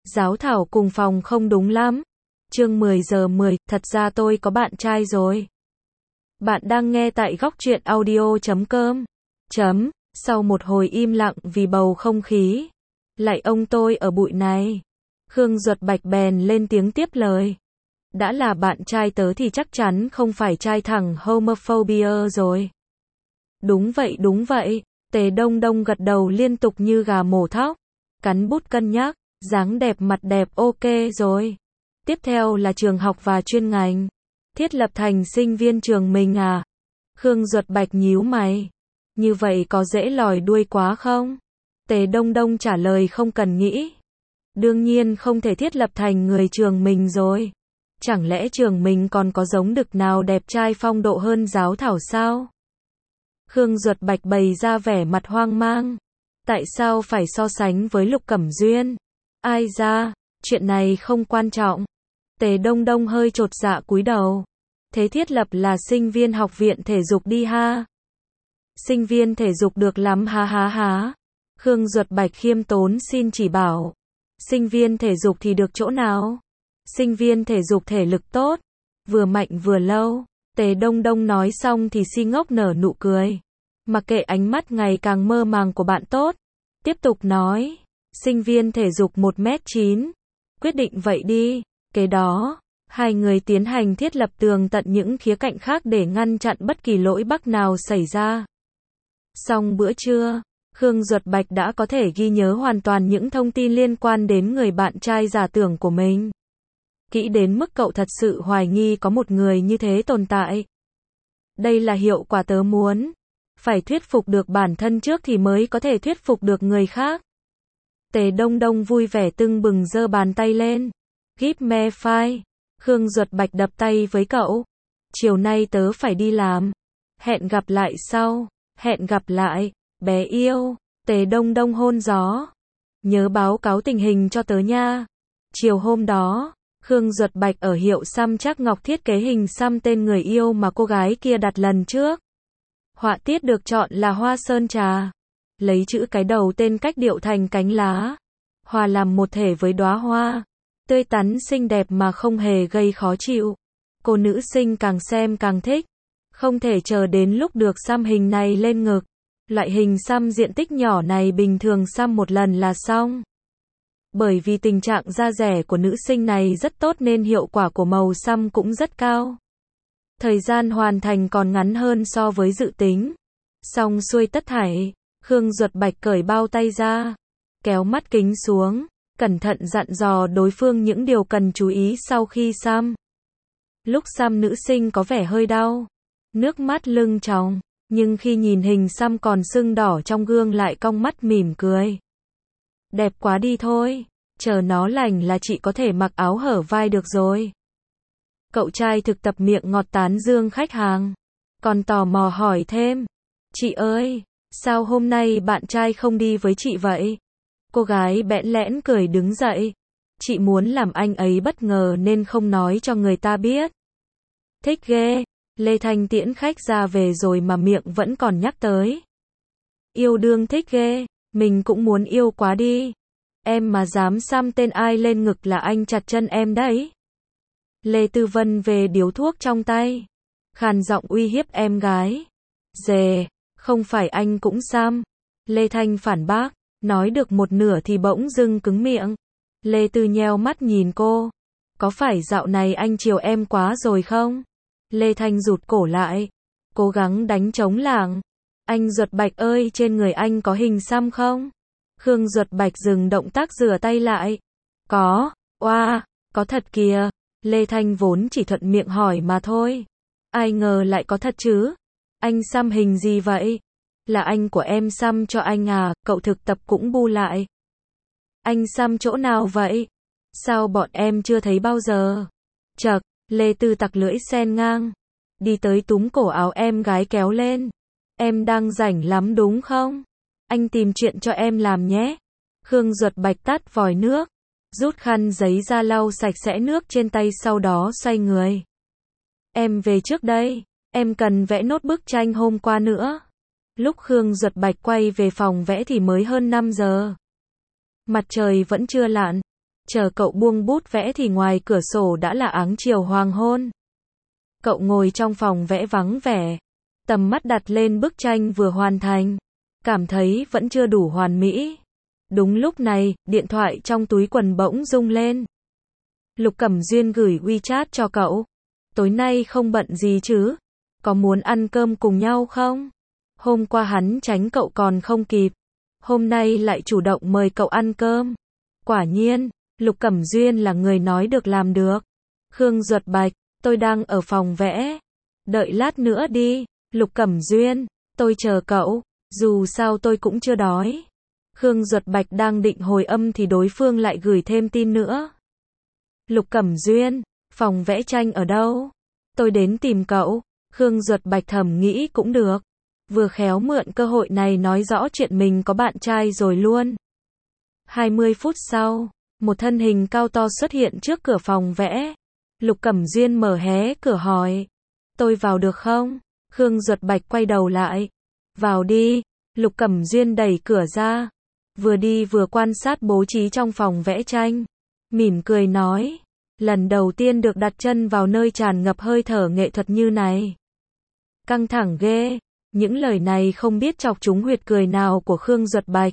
Giáo thảo cùng phòng không đúng lắm. Chương 10 giờ 10, thật ra tôi có bạn trai rồi. Bạn đang nghe tại góc truyện audio.com. Sau một hồi im lặng vì bầu không khí. Lại ông tôi ở bụi này. Khương Duật Bạch bèn lên tiếng tiếp lời. Đã là bạn trai tớ thì chắc chắn không phải trai thẳng homophobia rồi. Đúng vậy. Tề Đông Đông gật đầu liên tục như gà mổ thóc. Cắn bút cân nhắc, dáng đẹp mặt đẹp ok rồi. Tiếp theo là trường học và chuyên ngành. Thiết lập thành sinh viên trường mình à? Khương Duật Bạch nhíu mày. Như vậy có dễ lòi đuôi quá không? Tề Đông Đông trả lời không cần nghĩ. Đương nhiên không thể thiết lập thành người trường mình rồi. Chẳng lẽ trường mình còn có giống đực nào đẹp trai phong độ hơn giáo thảo sao? Khương Duật Bạch bày ra vẻ mặt hoang mang. Tại sao phải so sánh với Lục Cẩm Duyên? Ai ra, chuyện này không quan trọng. Tề Đông Đông hơi chột dạ cúi đầu. Thế thiết lập là sinh viên học viện thể dục đi ha. Sinh viên thể dục được lắm ha. Khương Duật Bạch khiêm tốn xin chỉ bảo. Sinh viên thể dục thì được chỗ nào? Sinh viên thể dục thể lực tốt, vừa mạnh vừa lâu. Tề Đông Đông nói xong thì si ngốc nở nụ cười. Mặc kệ ánh mắt ngày càng mơ màng của bạn tốt. Tiếp tục nói, sinh viên thể dục 1m9. Quyết định vậy đi. Kế đó, hai người tiến hành thiết lập tường tận những khía cạnh khác để ngăn chặn bất kỳ lỗi bắc nào xảy ra. Xong bữa trưa, Khương Duật Bạch đã có thể ghi nhớ hoàn toàn những thông tin liên quan đến người bạn trai giả tưởng của mình. Kỹ đến mức cậu thật sự hoài nghi có một người như thế tồn tại. Đây là hiệu quả tớ muốn. Phải thuyết phục được bản thân trước thì mới có thể thuyết phục được người khác. Tề Đông Đông vui vẻ tưng bừng giơ bàn tay lên. Give me five. Khương Duật Bạch đập tay với cậu. Chiều nay tớ phải đi làm. Hẹn gặp lại sau. Hẹn gặp lại, bé yêu. Tề Đông Đông hôn gió. Nhớ báo cáo tình hình cho tớ nha. Chiều hôm đó, Khương Duật Bạch ở hiệu xăm Trác Ngọc thiết kế hình xăm tên người yêu mà cô gái kia đặt lần trước. Họa tiết được chọn là hoa sơn trà. Lấy chữ cái đầu tên cách điệu thành cánh lá. Hòa làm một thể với đóa hoa. Tươi tắn xinh đẹp mà không hề gây khó chịu. Cô nữ sinh càng xem càng thích. Không thể chờ đến lúc được xăm hình này lên ngực. Loại hình xăm diện tích nhỏ này bình thường xăm một lần là xong. Bởi vì tình trạng da rẻ của nữ sinh này rất tốt nên hiệu quả của màu xăm cũng rất cao. Thời gian hoàn thành còn ngắn hơn so với dự tính. Xong xuôi tất thảy, Khương Duật Bạch cởi bao tay ra, kéo mắt kính xuống, cẩn thận dặn dò đối phương những điều cần chú ý sau khi xăm. Lúc xăm nữ sinh có vẻ hơi đau, nước mắt lưng tròng, nhưng khi nhìn hình xăm còn sưng đỏ trong gương lại cong mắt mỉm cười. Đẹp quá đi thôi, chờ nó lành là chị có thể mặc áo hở vai được rồi. Cậu trai thực tập miệng ngọt tán dương khách hàng, còn tò mò hỏi thêm. Chị ơi, sao hôm nay bạn trai không đi với chị vậy? Cô gái bẽn lẽn cười đứng dậy. Chị muốn làm anh ấy bất ngờ nên không nói cho người ta biết. Thích ghê, Lê Thanh tiễn khách ra về rồi mà miệng vẫn còn nhắc tới. Yêu đương thích ghê, mình cũng muốn yêu quá đi. Em mà dám xăm tên ai lên ngực là anh chặt chân em đấy. Lê Tư Vân về điếu thuốc trong tay, khàn giọng uy hiếp em gái. Dề, không phải anh cũng xăm. Lê Thanh phản bác, nói được một nửa thì bỗng dưng cứng miệng. Lê Tư nheo mắt nhìn cô. Có phải dạo này anh chiều em quá rồi không? Lê Thanh rụt cổ lại, cố gắng đánh trống lảng. Anh Duật Bạch ơi, trên người anh có hình xăm không? Khương Duật Bạch dừng động tác rửa tay lại. Có, oa, có thật kìa. Lê Thanh vốn chỉ thuận miệng hỏi mà thôi. Ai ngờ lại có thật chứ? Anh xăm hình gì vậy? Là anh của em xăm cho anh à? Cậu thực tập cũng bu lại. Anh xăm chỗ nào vậy? Sao bọn em chưa thấy bao giờ? Chậc, Lê Tư tặc lưỡi sen ngang. Đi tới túm cổ áo em gái kéo lên. Em đang rảnh lắm đúng không? Anh tìm chuyện cho em làm nhé. Khương Duật Bạch tắt vòi nước, rút khăn giấy ra lau sạch sẽ nước trên tay sau đó xoay người. Em về trước đây, em cần vẽ nốt bức tranh hôm qua nữa. Lúc Khương Duật Bạch quay về phòng vẽ thì mới hơn 5 giờ. Mặt trời vẫn chưa lặn. Chờ cậu buông bút vẽ thì ngoài cửa sổ đã là áng chiều hoàng hôn. Cậu ngồi trong phòng vẽ vắng vẻ, tầm mắt đặt lên bức tranh vừa hoàn thành, cảm thấy vẫn chưa đủ hoàn mỹ. Đúng lúc này, điện thoại trong túi quần bỗng rung lên. Lục Cẩm Duyên gửi WeChat cho cậu. Tối nay không bận gì chứ? Có muốn ăn cơm cùng nhau không? Hôm qua hắn tránh cậu còn không kịp. Hôm nay lại chủ động mời cậu ăn cơm. Quả nhiên, Lục Cẩm Duyên là người nói được làm được. Khương Duật Bạch, tôi đang ở phòng vẽ. Đợi lát nữa đi. Lục Cẩm Duyên, tôi chờ cậu. Dù sao tôi cũng chưa đói. Khương Duật Bạch đang định hồi âm thì đối phương lại gửi thêm tin nữa. Lục Cẩm Duyên, phòng vẽ tranh ở đâu? Tôi đến tìm cậu. Khương Duật Bạch thầm nghĩ cũng được. Vừa khéo mượn cơ hội này nói rõ chuyện mình có bạn trai rồi luôn. 20 phút sau, một thân hình cao to xuất hiện trước cửa phòng vẽ. Lục Cẩm Duyên mở hé cửa hỏi. Tôi vào được không? Khương Duật Bạch quay đầu lại. Vào đi. Lục Cẩm Duyên đẩy cửa ra. Vừa đi vừa quan sát bố trí trong phòng vẽ tranh. Mỉm cười nói. Lần đầu tiên được đặt chân vào nơi tràn ngập hơi thở nghệ thuật như này. Căng thẳng ghê. Những lời này không biết chọc trúng huyệt cười nào của Khương Duật Bạch.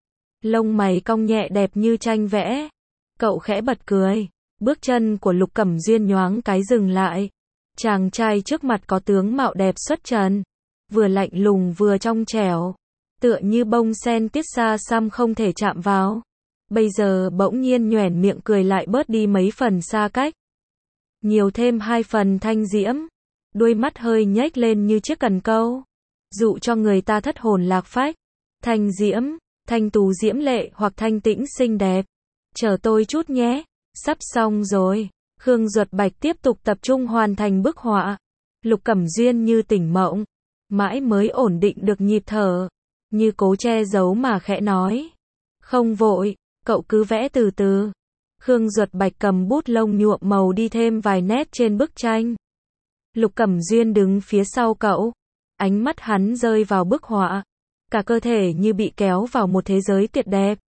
Lông mày cong nhẹ đẹp như tranh vẽ. Cậu khẽ bật cười. Bước chân của Lục Cẩm Duyên nhoáng cái dừng lại. Chàng trai trước mặt có tướng mạo đẹp xuất trần. Vừa lạnh lùng vừa trong trẻo. Tựa như bông sen tiết xa xăm không thể chạm vào. Bây giờ bỗng nhiên nhoẻn miệng cười lại bớt đi mấy phần xa cách. Nhiều thêm 2 phần thanh diễm. Đuôi mắt hơi nhếch lên như chiếc cần câu. Dụ cho người ta thất hồn lạc phách. Thanh diễm, thanh tú diễm lệ hoặc thanh tĩnh xinh đẹp. Chờ tôi chút nhé. Sắp xong rồi. Khương Duật Bạch tiếp tục tập trung hoàn thành bức họa. Lục Cẩm Duyên như tỉnh mộng. Mãi mới ổn định được nhịp thở. Như cố che giấu mà khẽ nói. Không vội, cậu cứ vẽ từ từ. Khương Duật Bạch cầm bút lông nhuộm màu đi thêm vài nét trên bức tranh. Lục Cẩm Duyên đứng phía sau cậu. Ánh mắt hắn rơi vào bức họa. Cả cơ thể như bị kéo vào một thế giới tuyệt đẹp.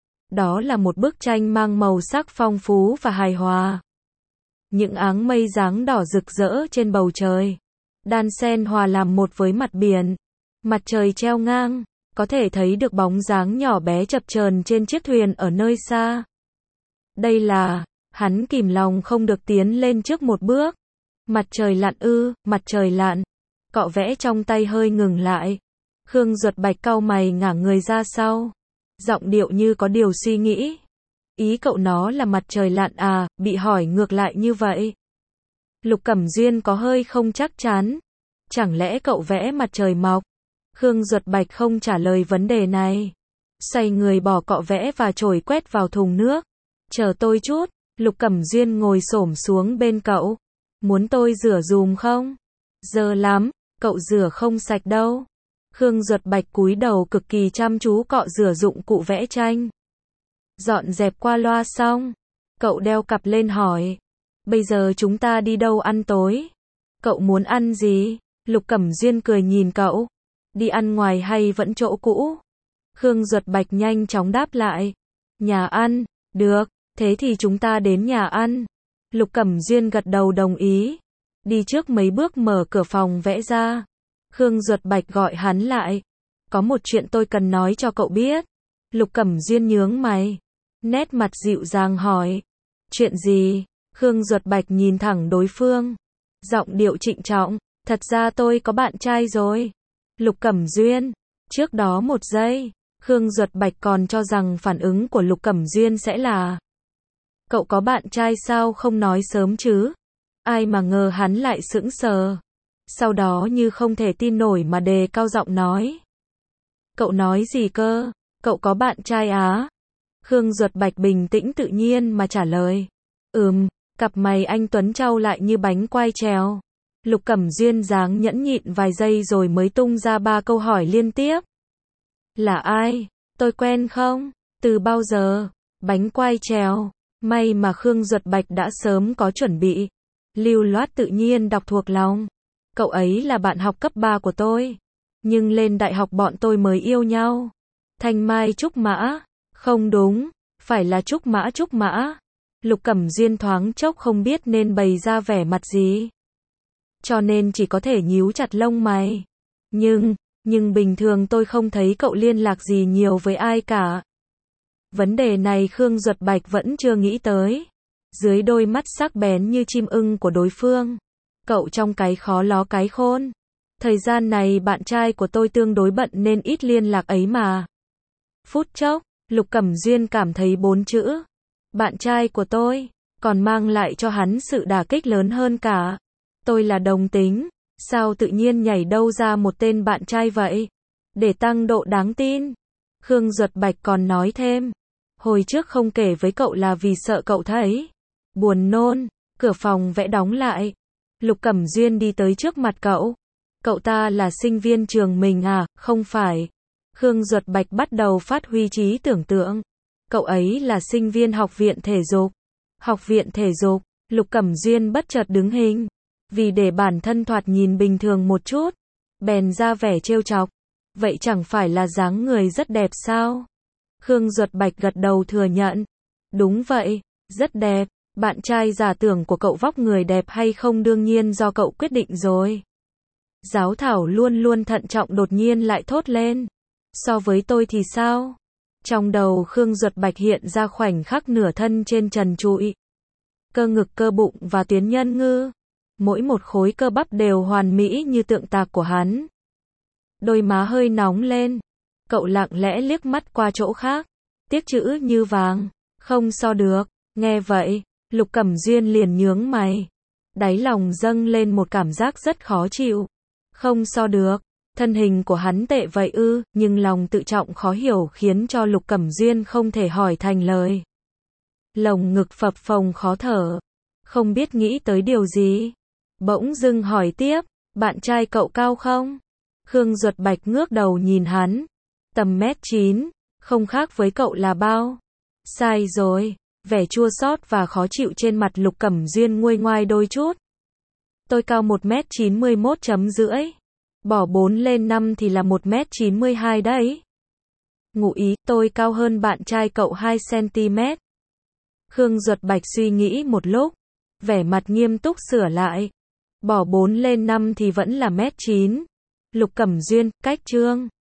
Đó là một bức tranh mang màu sắc phong phú và hài hòa. Những áng mây dáng đỏ rực rỡ trên bầu trời. Đan xen hòa làm một với mặt biển. Mặt trời treo ngang. Có thể thấy được bóng dáng nhỏ bé chập chờn trên chiếc thuyền ở nơi xa. Đây là, hắn kìm lòng không được tiến lên trước một bước. Mặt trời lặn ư, mặt trời lặn. Cọ vẽ trong tay hơi ngừng lại. Khương Duật Bạch cau mày ngả người ra sau. Giọng điệu như có điều suy nghĩ. Ý cậu nó là mặt trời lặn à, bị hỏi ngược lại như vậy. Lục Cẩm Duyên có hơi không chắc chắn. Chẳng lẽ cậu vẽ mặt trời mọc? Khương Duật Bạch không trả lời vấn đề này. Xoay người bỏ cọ vẽ và chổi quét vào thùng nước. Chờ tôi chút. Lục Cẩm Duyên ngồi xổm xuống bên cậu. Muốn tôi rửa giùm không? Dơ lắm, cậu rửa không sạch đâu. Khương Duật Bạch cúi đầu cực kỳ chăm chú cọ rửa dụng cụ vẽ tranh. Dọn dẹp qua loa xong. Cậu đeo cặp lên hỏi. Bây giờ chúng ta đi đâu ăn tối? Cậu muốn ăn gì? Lục Cẩm Duyên cười nhìn cậu. Đi ăn ngoài hay vẫn chỗ cũ? Khương Duật Bạch nhanh chóng đáp lại. Nhà ăn, được, thế thì chúng ta đến nhà ăn. Lục Cẩm Duyên gật đầu đồng ý. Đi trước mấy bước mở cửa phòng vẽ ra. Khương Duật Bạch gọi hắn lại. Có một chuyện tôi cần nói cho cậu biết. Lục Cẩm Duyên nhướng mày. Nét mặt dịu dàng hỏi. Chuyện gì? Khương Duật Bạch nhìn thẳng đối phương. Giọng điệu trịnh trọng. Thật ra tôi có bạn trai rồi. Lục Cẩm Duyên. Trước đó một giây, Khương Duật Bạch còn cho rằng phản ứng của Lục Cẩm Duyên sẽ là cậu có bạn trai sao không nói sớm chứ? Ai mà ngờ hắn lại sững sờ. Sau đó như không thể tin nổi mà đề cao giọng nói. Cậu nói gì cơ? Cậu có bạn trai á? Khương Duật Bạch bình tĩnh tự nhiên mà trả lời. Cặp mày anh Tuấn trao lại như bánh quai trèo. Lục Cẩm Duyên dáng nhẫn nhịn vài giây rồi mới tung ra 3 câu hỏi liên tiếp. Là ai? Tôi quen không? Từ bao giờ? Bánh quai trèo. May mà Khương Duật Bạch đã sớm có chuẩn bị. Lưu loát tự nhiên đọc thuộc lòng. Cậu ấy là bạn học cấp 3 của tôi. Nhưng lên đại học bọn tôi mới yêu nhau. Thanh mai trúc mã. Không đúng. Phải là Trúc Mã. Lục Cẩm Duyên thoáng chốc không biết nên bày ra vẻ mặt gì. Cho nên chỉ có thể nhíu chặt lông mày. Nhưng bình thường tôi không thấy cậu liên lạc gì nhiều với ai cả. Vấn đề này Khương Duật Bạch vẫn chưa nghĩ tới. Dưới đôi mắt sắc bén như chim ưng của đối phương, cậu trong cái khó ló cái khôn. Thời gian này bạn trai của tôi tương đối bận nên ít liên lạc ấy mà. Phút chốc, Lục Cẩm Duyên cảm thấy 4 chữ bạn trai của tôi còn mang lại cho hắn sự đả kích lớn hơn cả. Tôi là đồng tính, sao tự nhiên nhảy đâu ra một tên bạn trai vậy? Để tăng độ đáng tin, Khương Duật Bạch còn nói thêm, hồi trước không kể với cậu là vì sợ cậu thấy buồn nôn. Cửa phòng vẽ đóng lại. Lục Cẩm Duyên đi tới trước mặt cậu. Cậu ta là sinh viên trường mình à? Không phải. Khương Duật Bạch bắt đầu phát huy trí tưởng tượng. Cậu ấy là sinh viên học viện thể dục. Học viện thể dục. Lục Cẩm Duyên bất chợt đứng hình. Vì để bản thân thoạt nhìn bình thường một chút, bèn ra vẻ trêu chọc. Vậy chẳng phải là dáng người rất đẹp sao? Khương Duật Bạch gật đầu thừa nhận. Đúng vậy, rất đẹp. Bạn trai giả tưởng của cậu vóc người đẹp hay không đương nhiên do cậu quyết định rồi. Giáo thảo luôn luôn thận trọng đột nhiên lại thốt lên. So với tôi thì sao? Trong đầu Khương Duật Bạch hiện ra khoảnh khắc nửa thân trên trần trụi. Cơ ngực, cơ bụng và tuyến nhân ngư. Mỗi một khối cơ bắp đều hoàn mỹ như tượng tạc của hắn. Đôi má hơi nóng lên. Cậu lặng lẽ liếc mắt qua chỗ khác. Tiếc chữ như vàng. Không so được. Nghe vậy, Lục Cẩm Duyên liền nhướng mày. Đáy lòng dâng lên một cảm giác rất khó chịu. Không so được. Thân hình của hắn tệ vậy ư? Nhưng lòng tự trọng khó hiểu khiến cho Lục Cẩm Duyên không thể hỏi thành lời. Lồng ngực phập phồng khó thở. Không biết nghĩ tới điều gì. Bỗng dưng hỏi tiếp. Bạn trai cậu cao không? Khương Duật Bạch ngước đầu nhìn hắn. Tầm 1m9. Không khác với cậu là bao? Sai rồi. Vẻ chua xót và khó chịu trên mặt Lục Cẩm Duyên nguôi ngoai đôi chút. Tôi cao 1m91.5. Bỏ 4 lên 5 thì là 1m92 đấy. Ngụ ý, tôi cao hơn bạn trai cậu 2cm. Khương Duật Bạch suy nghĩ một lúc. Vẻ mặt nghiêm túc sửa lại. Bỏ 4 lên 5 thì vẫn là 1m9. Lục Cẩm Duyên, cách chương.